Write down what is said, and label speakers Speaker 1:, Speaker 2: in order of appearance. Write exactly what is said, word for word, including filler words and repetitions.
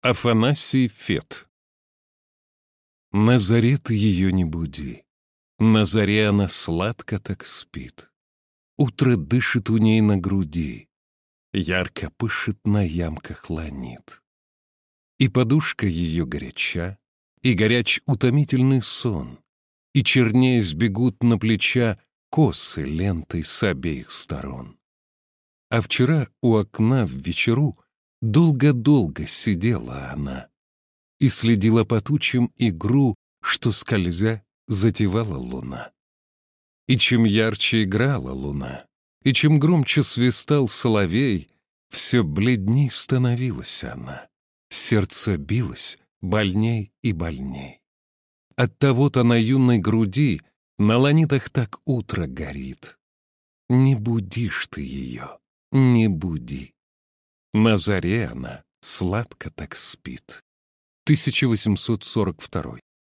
Speaker 1: Афанасий Фет. На заре ты ее не буди, на заре она сладко так спит. Утро дышит у ней на груди, ярко пышет на ямках ланит. И подушка ее горяча, и горяч утомительный сон, и чернее сбегут на плеча косы лентой с обеих сторон. А вчера у окна в вечеру долго-долго сидела она и следила по тучам игру, что, скользя, затевала луна. И чем ярче играла луна, и чем громче свистал соловей, все бледней становилась она, сердце билось больней и больней. Оттого-то на юной груди на ланитах так утро горит. Не будишь ты ее, не буди. На заре она сладко так спит. тысяча восемьсот сорок второй.